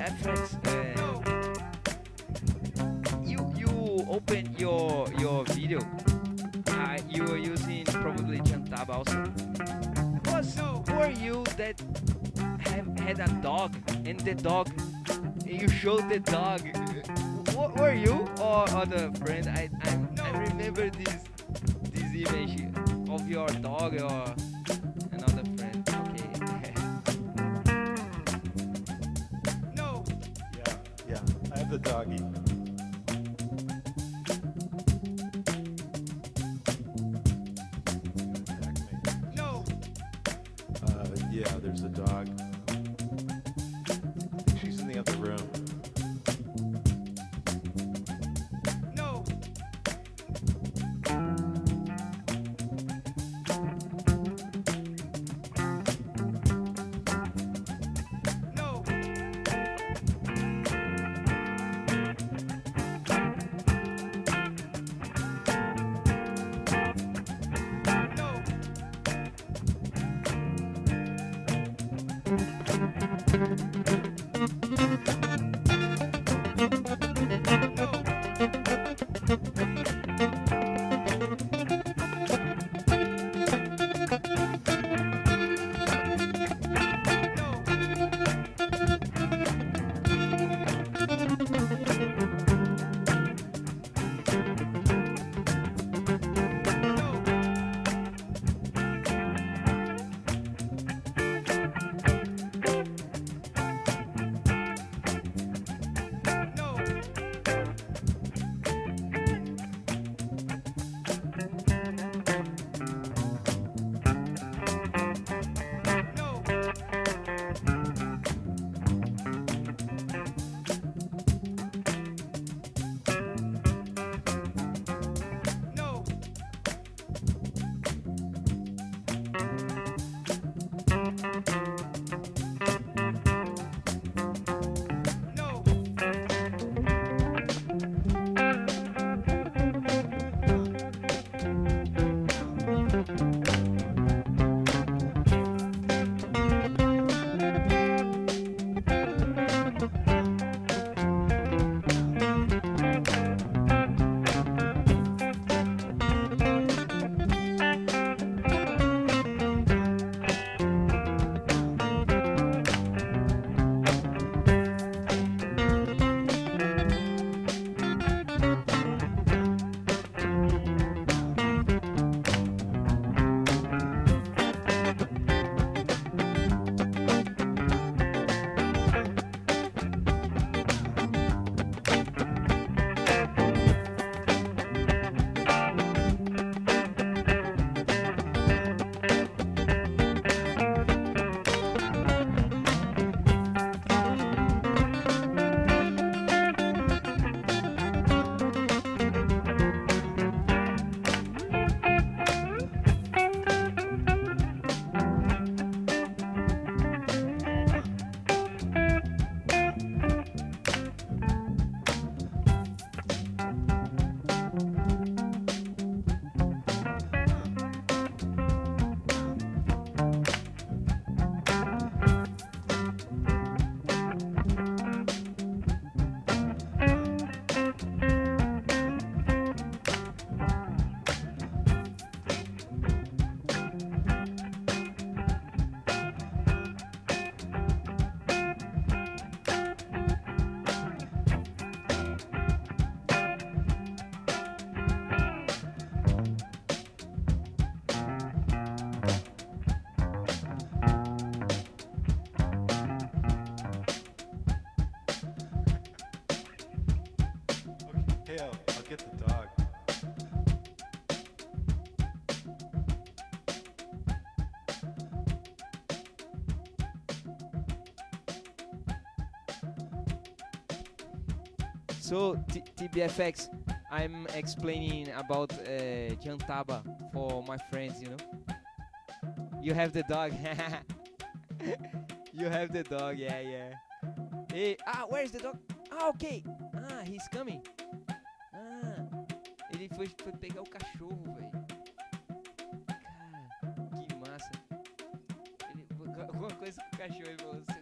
FX, you open your video. You were using probably Jantaba also. Were you that had a dog and the dog you showed the dog? Were you or other friend? I remember this image of your dog or another friend. Okay. Yeah, yeah. I have the doggy. Attack me. Yeah, there's a dog. I think she's in the other room. Hey, I'll get the dog. So TBFX, I'm explaining about Jantaba for my friends. You have the dog. You have the dog. Yeah, yeah. Hey, where's the dog? Ok. He's coming. Ele foi pegar o cachorro, velho. Cara, que massa. Alguma coisa com o cachorro aí pra você.